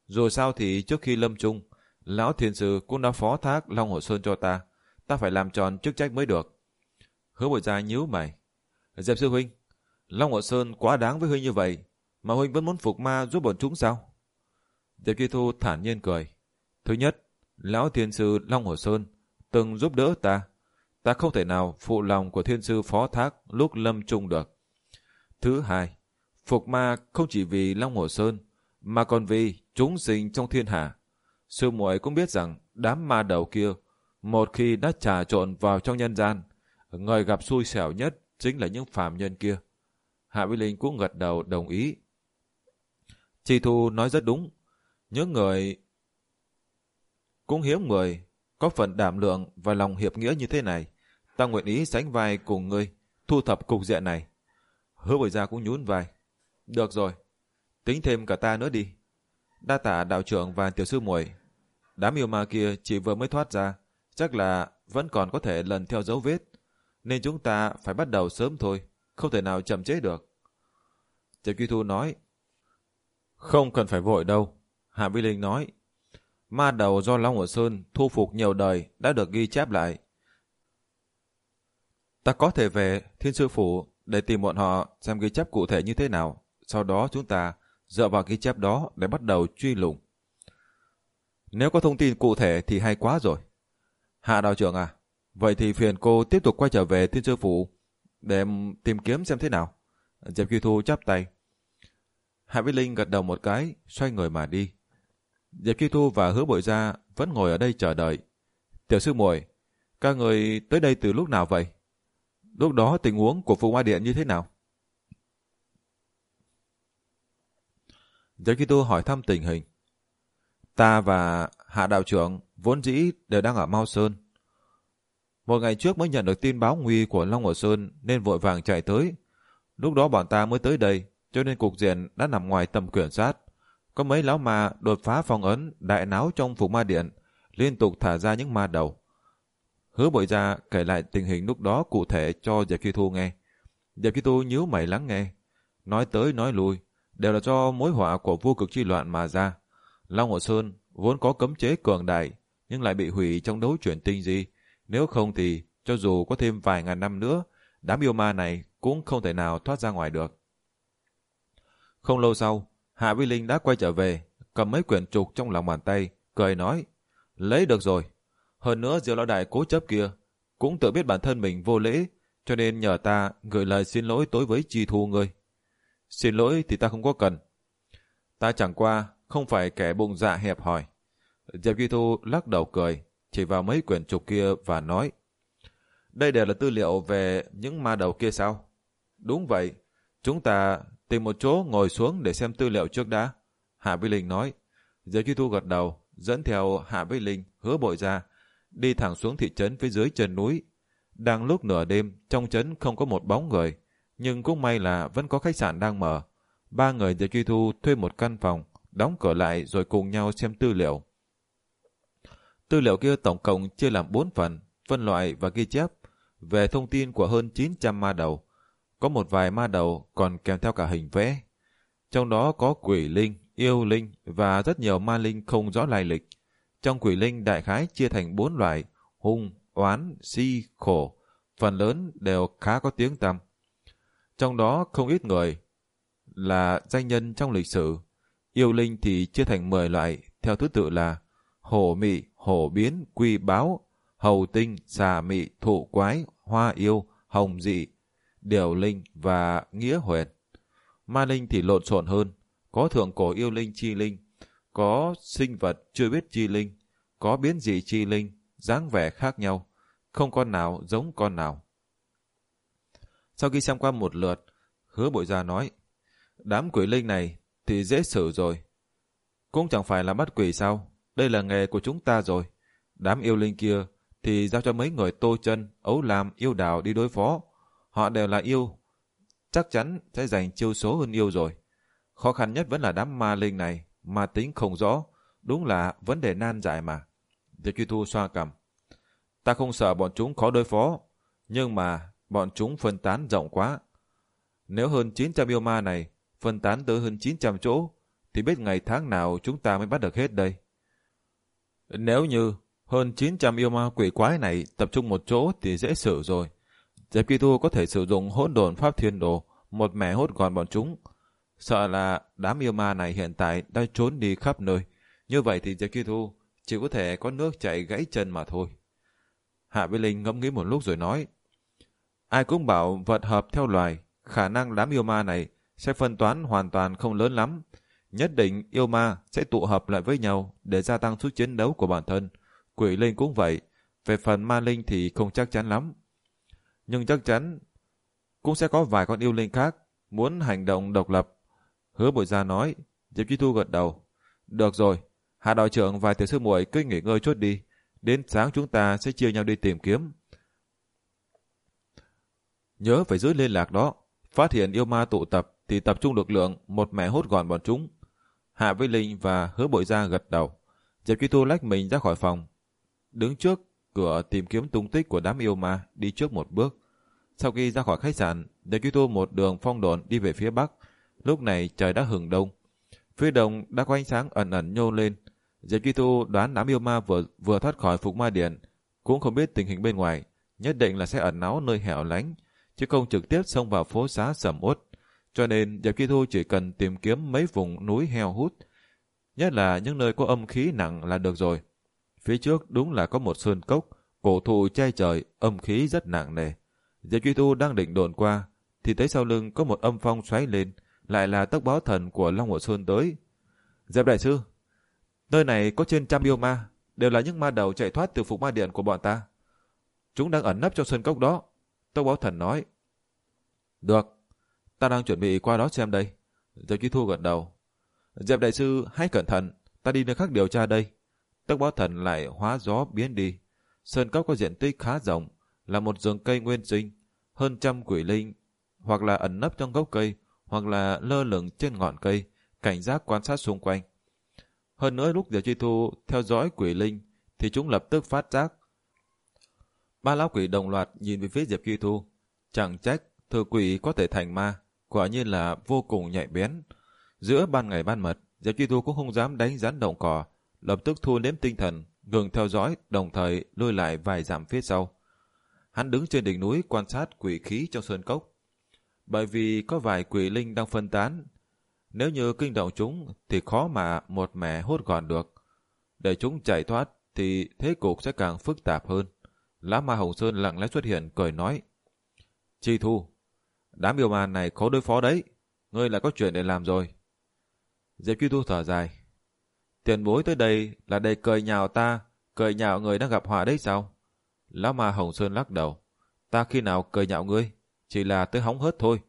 Dù sao thì trước khi lâm chung, lão thiền sư cũng đã phó thác Long Hồ Sơn cho ta. Ta phải làm tròn chức trách mới được. Hứa Bội Gia nhíu mày. Diệp sư huynh, Long Hồ Sơn quá đáng với huynh như vậy, mà huynh vẫn muốn phục ma giúp bọn chúng sao? Diệp Kỳ Thu thản nhiên cười. Thứ nhất, lão thiên sư Long Hồ Sơn từng giúp đỡ ta. Ta không thể nào phụ lòng của thiên sư phó thác lúc lâm chung được. Thứ hai, phục ma không chỉ vì Long Hồ Sơn, mà còn vì chúng sinh trong thiên hạ. Sư muội cũng biết rằng đám ma đầu kia, một khi đã trà trộn vào trong nhân gian, người gặp xui xẻo nhất chính là những phàm nhân kia. Hạ Vĩ Linh cũng gật đầu đồng ý. Chi Thu nói rất đúng. Những người cũng hiếm người có phần đảm lượng và lòng hiệp nghĩa như thế này. Ta nguyện ý sánh vai cùng ngươi thu thập cục diện này. Hứa Bội Gia cũng nhún vai. Được rồi, tính thêm cả ta nữa đi. Đa tạ đạo trưởng và tiểu sư muội. Đám yêu ma kia chỉ vừa mới thoát ra, chắc là vẫn còn có thể lần theo dấu vết, nên chúng ta phải bắt đầu sớm thôi, không thể nào chậm chế được. Trần Kỳ Thu nói. Không cần phải vội đâu. Hạ Vĩ Linh nói. Ma đầu do Long Hồ Sơn thu phục nhiều đời đã được ghi chép lại. Ta có thể về Thiên Sư Phủ để tìm bọn họ xem ghi chép cụ thể như thế nào. Sau đó chúng ta dựa vào ghi chép đó để bắt đầu truy lùng. Nếu có thông tin cụ thể thì hay quá rồi. Hạ đạo trưởng à, vậy thì phiền cô tiếp tục quay trở về Thiên Sư Phủ để tìm kiếm xem thế nào. Diệp Kỳ Thu chắp tay. Hạ Vĩ Linh gật đầu một cái, xoay người mà đi. Diệp Kỳ Thu và Hứa Bội Gia vẫn ngồi ở đây chờ đợi. Tiểu sư muội, các người tới đây từ lúc nào vậy? Lúc đó tình huống của Phụng Hoa Điện như thế nào? Diệp Kỳ Thu hỏi thăm tình hình. Ta và Hạ đạo trưởng vốn dĩ đều đang ở Mao Sơn. Một ngày trước mới nhận được tin báo nguy của Long Hồ Sơn nên vội vàng chạy tới. Lúc đó bọn ta mới tới đây, cho nên cục diện đã nằm ngoài tầm kiểm soát. Có mấy lão ma đột phá phong ấn đại náo trong Phụng Ma Điện, liên tục thả ra những ma đầu. Hứa Bội Gia kể lại tình hình lúc đó cụ thể cho Diệp Kỳ Thu nghe. Diệp Kỳ Thu nhíu mày lắng nghe, nói tới nói lui đều là do mối họa của vô cực chi loạn mà ra. Long Hồ Sơn vốn có cấm chế cường đại, nhưng lại bị hủy trong đấu chuyển tinh di. Nếu không thì cho dù có thêm vài ngàn năm nữa, đám yêu ma này cũng không thể nào thoát ra ngoài được. Không lâu sau, Hạ Vĩ Linh đã quay trở về, cầm mấy quyển trục trong lòng bàn tay, cười nói, lấy được rồi. Hơn nữa Diệu Lão Đại cố chấp kia cũng tự biết bản thân mình vô lễ, cho nên nhờ ta gửi lời xin lỗi tối với Chi Thu ngươi. Xin lỗi thì ta không có cần. Ta chẳng qua không phải kẻ bụng dạ hẹp hòi. Diệp Kỳ Thu lắc đầu cười, chỉ vào mấy quyển trục kia và nói, đây đều là tư liệu về những ma đầu kia sao? Đúng vậy, chúng ta tìm một chỗ ngồi xuống để xem tư liệu trước đã. Hạ Vĩ Linh nói. Diệp Kỳ Thu gật đầu, dẫn theo Hạ Vĩ Linh, Hứa Bội Gia, đi thẳng xuống thị trấn phía dưới chân núi. Đang lúc nửa đêm, trong trấn không có một bóng người, nhưng cũng may là vẫn có khách sạn đang mở. Ba người Diệp Kỳ Thu thuê một căn phòng, đóng cửa lại rồi cùng nhau xem tư liệu. Tư liệu kia tổng cộng chia làm bốn phần, phân loại và ghi chép về thông tin của hơn chín trăm ma đầu. Có một vài ma đầu còn kèm theo cả hình vẽ. Trong đó có quỷ linh, yêu linh và rất nhiều ma linh không rõ lai lịch. Trong quỷ linh đại khái chia thành bốn loại: hung, oán, si, khổ. Phần lớn đều khá có tiếng tăm. Trong đó không ít người là danh nhân trong lịch sử. Yêu linh thì chia thành mười loại theo thứ tự là hổ mị, hổ biến, quy báo, hầu tinh, xà mị, thụ quái, hoa yêu, hồng dị, điều linh và nghĩa huyền. Ma linh thì lộn xộn hơn, có thượng cổ yêu linh chi linh, có sinh vật chưa biết chi linh, có biến dị chi linh, dáng vẻ khác nhau, không con nào giống con nào. Sau khi xem qua một lượt, Hứa Bội Gia nói, đám quỷ linh này thì dễ xử rồi. Cũng chẳng phải là bắt quỷ sao, đây là nghề của chúng ta rồi. Đám yêu linh kia thì giao cho mấy người Tô Chân, Ấu Lam, Yêu Đào đi đối phó. Họ đều là yêu, chắc chắn sẽ giành chiêu số hơn yêu rồi. Khó khăn nhất vẫn là đám ma linh này, ma tính không rõ, đúng là vấn đề nan giải mà. Diệp Kỳ Thu xoa cằm. Ta không sợ bọn chúng khó đối phó, nhưng mà bọn chúng phân tán rộng quá. Nếu hơn chín trăm yêu ma này phân tán tới hơn chín trăm chỗ, thì biết ngày tháng nào chúng ta mới bắt được hết đây. Nếu như hơn chín trăm yêu ma quỷ quái này tập trung một chỗ thì dễ xử rồi. Diệp Kỳ Thu có thể sử dụng hỗn độn pháp thiên đồ, một mẻ hốt gọn bọn chúng. Sợ là đám yêu ma này hiện tại đang trốn đi khắp nơi. Như vậy thì Diệp Kỳ Thu chỉ có thể có nước chảy gãy chân mà thôi. Hạ Vĩ Linh ngẫm nghĩ một lúc rồi nói, ai cũng bảo vật hợp theo loài, khả năng đám yêu ma này sẽ phân toán hoàn toàn không lớn lắm. Nhất định yêu ma sẽ tụ hợp lại với nhau để gia tăng sức chiến đấu của bản thân. Quỷ linh cũng vậy, về phần ma linh thì không chắc chắn lắm. Nhưng chắc chắn cũng sẽ có vài con yêu linh khác muốn hành động độc lập. Hứa Bội Gia nói. Diệp Chi Thu gật đầu. Được rồi, Hạ đội trưởng và tiểu sư muội cứ nghỉ ngơi chút đi. Đến sáng chúng ta sẽ chia nhau đi tìm kiếm. Nhớ phải giữ liên lạc đó. Phát hiện yêu ma tụ tập thì tập trung lực lượng một mẻ hốt gọn bọn chúng. Hạ Vĩ Linh và Hứa Bội Gia gật đầu. Diệp Chi Thu lách mình ra khỏi phòng, đứng trước cửa tìm kiếm tung tích của đám yêu ma, đi trước một bước. Sau khi ra khỏi khách sạn, Diệp Chi Thu một đường phong độn đi về phía bắc. Lúc này trời đã hừng đông, phía đông đã có ánh sáng ẩn ẩn nhô lên. Diệp Chi Thu đoán đám yêu ma vừa vừa thoát khỏi Phục Ma Điện, cũng không biết tình hình bên ngoài, nhất định là sẽ ẩn náu nơi hẻo lánh, chứ không trực tiếp xông vào phố xá sầm uất. Cho nên Diệp Chi Thu chỉ cần tìm kiếm mấy vùng núi heo hút, nhất là những nơi có âm khí nặng là được rồi. Phía trước đúng là có một sơn cốc, cổ thụ che trời, âm khí rất nặng nề. Diệp Chi Thu đang định đồn qua, thì thấy sau lưng có một âm phong xoáy lên, lại là Tốc Báo Thần của Long Hồ Sơn tới. Diệp đại sư, nơi này có trên trăm yêu ma, đều là những ma đầu chạy thoát từ Phục Ma Điện của bọn ta. Chúng đang ẩn nấp trong sơn cốc đó. Tốc Báo Thần nói. Được, ta đang chuẩn bị qua đó xem đây. Diệp Chi Thu gật đầu. Diệp đại sư hãy cẩn thận, ta đi nơi khác điều tra đây. Tốc Báo Thần lại hóa gió biến đi. Sơn cốc có diện tích khá rộng, là một rừng cây nguyên sinh, hơn trăm quỷ linh, hoặc là ẩn nấp trong gốc cây, hoặc là lơ lửng trên ngọn cây, cảnh giác quan sát xung quanh. Hơn nữa lúc Diệp Chi Thu theo dõi quỷ linh, thì chúng lập tức phát giác. Ba lão quỷ đồng loạt nhìn về phía Diệp Chi Thu. Chẳng trách thừa quỷ có thể thành ma, quả nhiên là vô cùng nhạy bén. Giữa ban ngày ban mật, Diệp Chi Thu cũng không dám đánh rắn động cỏ, lập tức thu liếm tinh thần, ngừng theo dõi, đồng thời lùi lại vài dặm phía sau. Hắn đứng trên đỉnh núi quan sát quỷ khí trong sơn cốc. Bởi vì có vài quỷ linh đang phân tán, nếu như kinh động chúng thì khó mà một mẻ hốt gọn được. Để chúng chạy thoát thì thế cục sẽ càng phức tạp hơn. Lá Ma Hồng Sơn lặng lẽ xuất hiện cười nói. Chi Thu, đám yêu ma này khó đối phó đấy, ngươi lại có chuyện để làm rồi. Diệp Chi Thu thở dài. Tiền bối tới đây là để cười nhạo ta, cười nhạo người đang gặp họa đấy sao? Lá Ma Hồng Sơn lắc đầu. Ta khi nào cười nhạo ngươi, chỉ là tới hóng hớt thôi.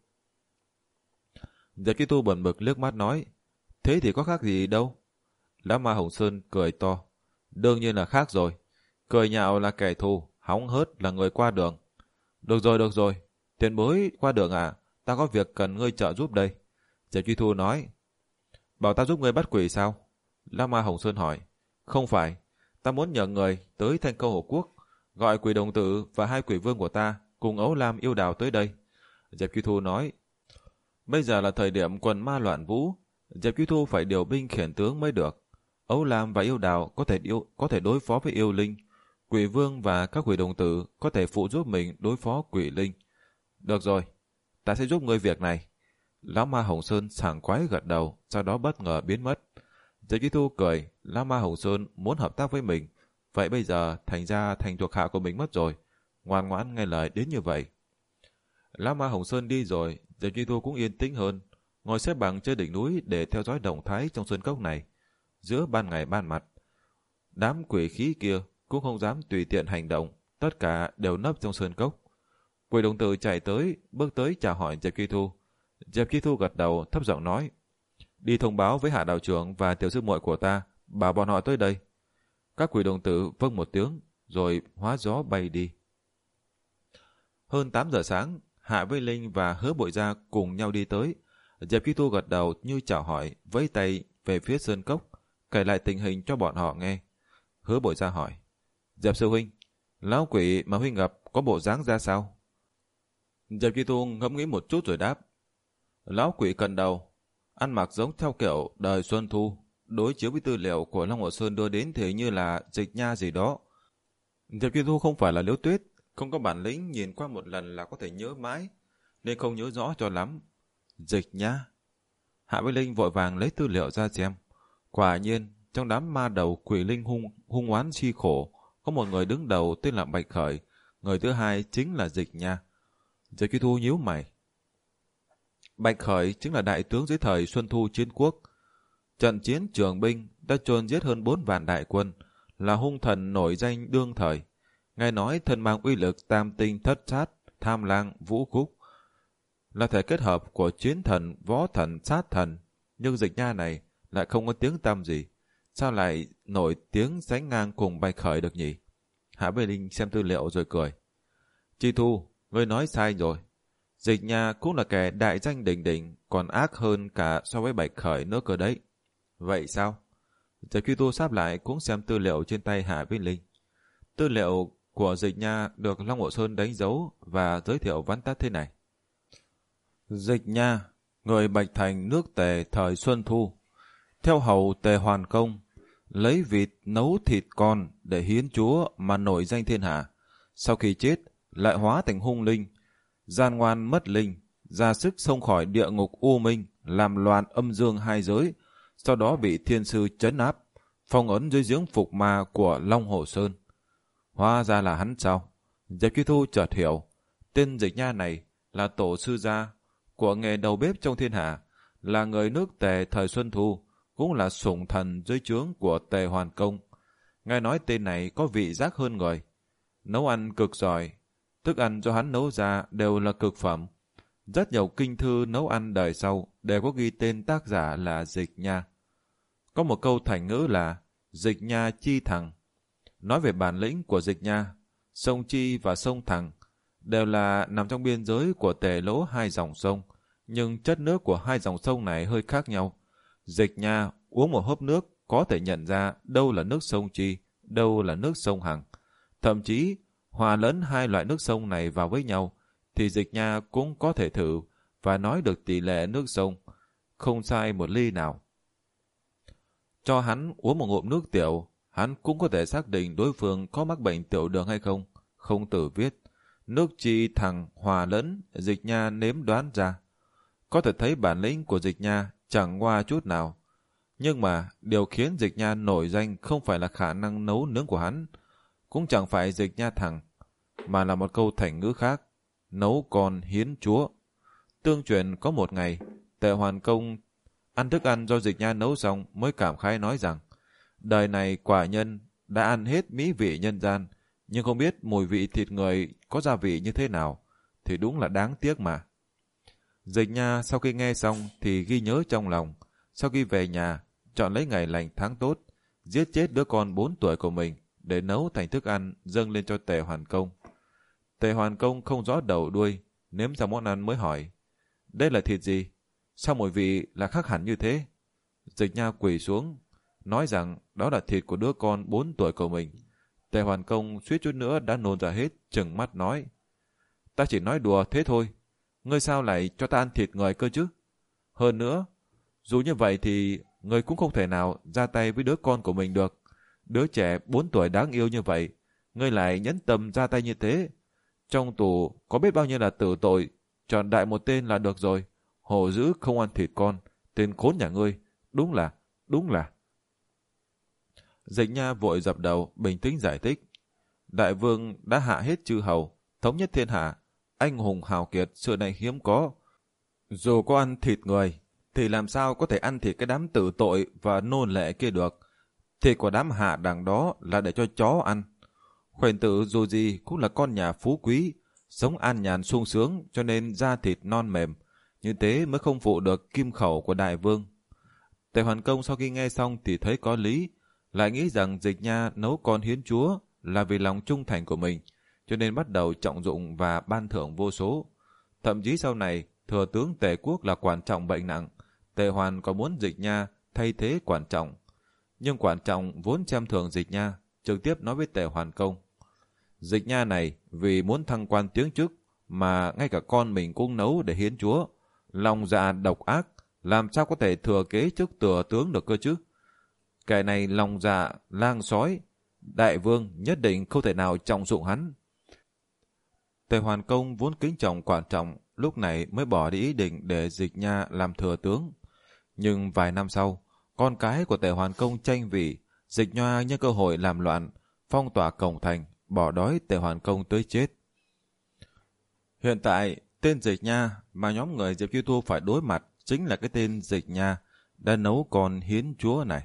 Diệp Chi Thu bẩn bực liếc mắt nói. Thế thì có khác gì đâu. Lá Ma Hồng Sơn cười to. Đương nhiên là khác rồi. Cười nhạo là kẻ thù, hóng hớt là người qua đường. Được rồi, được rồi. Tiền bối qua đường à? Ta có việc cần ngươi trợ giúp đây. Diệp Chi Thu nói. Bảo ta giúp ngươi bắt quỷ sao? Lá Ma Hồng Sơn hỏi. Không phải. Ta muốn nhờ người tới Thanh Câu Hồ Quốc, gọi quỷ đồng tử và hai quỷ vương của ta cùng Ấu Lam Yêu Đào tới đây. Diệp Chi Thu nói. Bây giờ là thời điểm quần ma loạn vũ, Diệp Chi Thu phải điều binh khiển tướng mới được. Ấu Lam và Yêu Đào có thể yêu, có thể đối phó với yêu linh. Quỷ vương và các quỷ đồng tử có thể phụ giúp mình đối phó quỷ linh. Được rồi, ta sẽ giúp ngươi việc này. Lão Ma Hồng Sơn sảng khoái gật đầu, sau đó bất ngờ biến mất. Diệp Chi Thu cười, Lão Ma Hồng Sơn muốn hợp tác với mình, vậy bây giờ thành ra thành thuộc hạ của mình mất rồi. Ngoan ngoãn nghe lời đến như vậy. Lão Ma Hồng Sơn đi rồi, Diệp Chi Thu cũng yên tĩnh hơn, ngồi xếp bằng trên đỉnh núi để theo dõi động thái trong sơn cốc này. Giữa ban ngày ban mặt, đám quỷ khí kia cũng không dám tùy tiện hành động, tất cả đều nấp trong sơn cốc. Quỷ đồng tử chạy tới, bước tới chào hỏi Diệp Chi Thu. Diệp Chi Thu gật đầu, thấp giọng nói. Đi thông báo với Hạ đạo trưởng và tiểu sư muội của ta, bảo bọn họ tới đây. Các quỷ đồng tử vâng một tiếng, rồi hóa gió bay đi. Hơn tám giờ sáng, Hạ Vĩ Linh và Hứa Bội Gia cùng nhau đi tới. Diệp Chi Thu gật đầu như chào hỏi, vẫy tay về phía sơn cốc, kể lại tình hình cho bọn họ nghe. Hứa Bội Gia hỏi. Diệp sư huynh, lão quỷ mà huynh gặp có bộ dáng ra sao? Diệp Chi Thu ngẫm nghĩ một chút rồi đáp. Lão quỷ cần đầu, ăn mặc giống theo kiểu đời Xuân Thu. Đối chiếu với tư liệu của Long Hồ Sơn đưa đến thì như là Dịch Nha gì đó. Diệp Chi Thu không phải là Liễu Tuyết, không có bản lĩnh nhìn qua một lần là có thể nhớ mãi, nên không nhớ rõ cho lắm. Dịch Nha. Hạ Bích Linh vội vàng lấy tư liệu ra xem. Quả nhiên, trong đám ma đầu quỷ linh hung, hung oán chi khổ, có một người đứng đầu tên là Bạch Khởi, người thứ hai chính là Dịch Nha. Diệp Chi Thu nhíu mày. Bạch Khởi chính là đại tướng dưới thời Xuân Thu chiến quốc. Trận chiến Trường Binh đã chôn giết hơn bốn vạn đại quân, là hung thần nổi danh đương thời. Nghe nói thân mang uy lực tam tinh thất sát, tham lang, vũ khúc, là thể kết hợp của chiến thần, võ thần, sát thần. Nhưng Dịch Nha này lại không có tiếng tăm gì. Sao lại nổi tiếng sánh ngang cùng Bạch Khởi được nhỉ? Hạ Bích Linh xem tư liệu rồi cười. Chi Thu, ngươi nói sai rồi. Dịch Nha cũng là kẻ đại danh đỉnh đỉnh, còn ác hơn cả so với Bạch Khởi nữa cơ đấy. Vậy sao? Diệp Chi Thu sáp lại cũng xem tư liệu trên tay Hạ Bích Linh. Tư liệu của Dịch Nha được Long Mộ Sơn đánh dấu và giới thiệu vắn tắt thế này. Dịch Nha, người Bạch Thành nước Tề thời Xuân Thu, theo hầu Tề Hoàn Công, lấy vịt nấu thịt con để hiến chúa mà nổi danh thiên hạ. Sau khi chết, lại hóa thành hung linh, gian ngoan mất linh, ra sức xông khỏi địa ngục u minh, làm loạn âm dương hai giới, sau đó bị thiên sư trấn áp, phong ấn dưới giếng phục ma của Long Hồ Sơn. Hóa ra là hắn sao? Diệp Chi Thu chợt hiểu, tên Dịch Nha này là tổ sư gia của nghề đầu bếp trong thiên hạ, là người nước Tề thời Xuân Thu, cũng là sủng thần dưới trướng của Tề Hoàn Công. Nghe nói tên này có vị giác hơn người, nấu ăn cực giỏi, thức ăn do hắn nấu ra đều là cực phẩm. Rất nhiều kinh thư nấu ăn đời sau đều có ghi tên tác giả là Dịch Nha. Có một câu thành ngữ là Dịch Nha chi thằng. Nói về bản lĩnh của Dịch Nha, sông Chi và sông Thằng đều là nằm trong biên giới của Tề Lỗ hai dòng sông, nhưng chất nước của hai dòng sông này hơi khác nhau. Dịch Nha uống một hớp nước có thể nhận ra đâu là nước sông Chi, đâu là nước sông Hằng. Thậm chí hòa lẫn hai loại nước sông này vào với nhau thì Dịch Nha cũng có thể thử và nói được tỷ lệ nước sông, không sai một ly nào. Cho hắn uống một ngụm nước tiểu, hắn cũng có thể xác định đối phương có mắc bệnh tiểu đường hay không. Không Tử viết, nước Chi Thằng hòa lẫn, Dịch Nha nếm đoán ra. Có thể thấy bản lĩnh của Dịch Nha chẳng qua chút nào. Nhưng mà điều khiến Dịch Nha nổi danh không phải là khả năng nấu nướng của hắn, cũng chẳng phải Dịch Nha Thằng, mà là một câu thành ngữ khác, nấu con hiến chúa. Tương truyền có một ngày, Tề Hoàn Công ăn thức ăn do Dịch Nha nấu xong mới cảm khái nói rằng, đời này quả nhân đã ăn hết mỹ vị nhân gian, nhưng không biết mùi vị thịt người có gia vị như thế nào, thì đúng là đáng tiếc mà. Dịch Nha sau khi nghe xong thì ghi nhớ trong lòng, sau khi về nhà, chọn lấy ngày lành tháng tốt, giết chết đứa con bốn tuổi của mình để nấu thành thức ăn dâng lên cho Tề Hoàn Công. Tề Hoàn Công không rõ đầu đuôi, nếm xong món ăn mới hỏi, đây là thịt gì? Sao mùi vị là khác hẳn như thế? Dịch Nha quỳ xuống, nói rằng đó là thịt của đứa con bốn tuổi của mình. Tề Hoàn Công suýt chút nữa đã nôn ra hết, trừng mắt nói, ta chỉ nói đùa thế thôi, ngươi sao lại cho ta ăn thịt người cơ chứ? Hơn nữa, dù như vậy thì ngươi cũng không thể nào ra tay với đứa con của mình được. Đứa trẻ bốn tuổi đáng yêu như vậy, ngươi lại nhẫn tâm ra tay như thế. Trong tù có biết bao nhiêu là tử tội, chọn đại một tên là được rồi. Hổ dữ không ăn thịt con, tên khốn nhà ngươi, đúng là, đúng là. Dịch Nha vội dập đầu, bình tĩnh giải thích. Đại vương đã hạ hết chư hầu, thống nhất thiên hạ, anh hùng hào kiệt, xưa nay hiếm có. Dù có ăn thịt người, thì làm sao có thể ăn thịt cái đám tử tội và nôn lệ kia được. Thịt của đám hạ đằng đó là để cho chó ăn. Khoảnh tử dù gì cũng là con nhà phú quý, sống an nhàn sung sướng cho nên da thịt non mềm, như thế mới không phụ được kim khẩu của đại vương. Tề Hoàn Công sau khi nghe xong thì thấy có lý, lại nghĩ rằng Dịch Nha nấu con hiến chúa là vì lòng trung thành của mình, cho nên bắt đầu trọng dụng và ban thưởng vô số. Thậm chí sau này, thừa tướng Tề Quốc là Quản Trọng bệnh nặng, Tề Hoàn có muốn Dịch Nha thay thế Quản Trọng. Nhưng Quản Trọng vốn xem thường Dịch Nha, trực tiếp nói với Tề Hoàn Công, Dịch Nha này vì muốn thăng quan tiến chức mà ngay cả con mình cũng nấu để hiến chúa, lòng dạ độc ác, làm sao có thể thừa kế chức thừa tướng được cơ chứ? Kẻ này lòng dạ, lang sói, đại vương nhất định không thể nào trọng dụng hắn. Tề Hoàn Công vốn kính trọng quan trọng, lúc này mới bỏ đi ý định để Dịch Nha làm thừa tướng. Nhưng vài năm sau, con cái của Tề Hoàn Công tranh vị, Dịch Nha nhân cơ hội làm loạn, phong tỏa cổng thành, bỏ đói Tề Hoàn Công tới chết. Hiện tại, tên Dịch Nha mà nhóm người Diệp Chiêu Thu phải đối mặt chính là cái tên Dịch Nha đã nấu con hiến chúa này.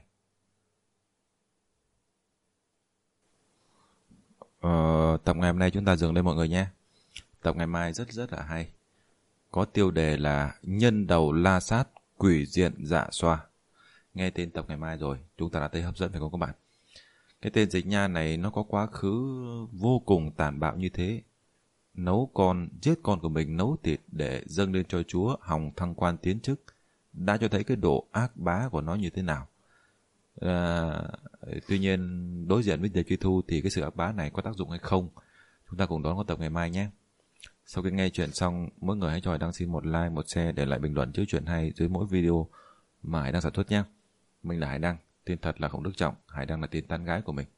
Ờ, tập ngày hôm nay chúng ta dừng đây mọi người nhé. Tập ngày mai rất rất là hay. Có tiêu đề là Nhân đầu la sát, quỷ diện dạ xoa. Nghe tên tập ngày mai rồi, chúng ta đã thấy hấp dẫn phải không các bạn? Cái tên Dịch Nha này nó có quá khứ vô cùng tàn bạo như thế. Nấu con, giết con của mình nấu thịt để dâng lên cho Chúa hòng thăng quan tiến chức. Đã cho thấy cái độ ác bá của nó như thế nào. À, tuy nhiên đối diện với Diệp Chiêu Thu thì cái sự ác bá này có tác dụng hay không? Chúng ta cùng đón có tập ngày mai nhé. Sau khi nghe chuyện xong, mỗi người hãy cho Hải Đăng xin một like, một share để lại bình luận chữ chuyện hay dưới mỗi video mà Hải Đăng sản xuất nhé. Mình là Hải Đăng, tên thật là Khổng Đức Trọng, Hải Đăng là tên tán gái của mình.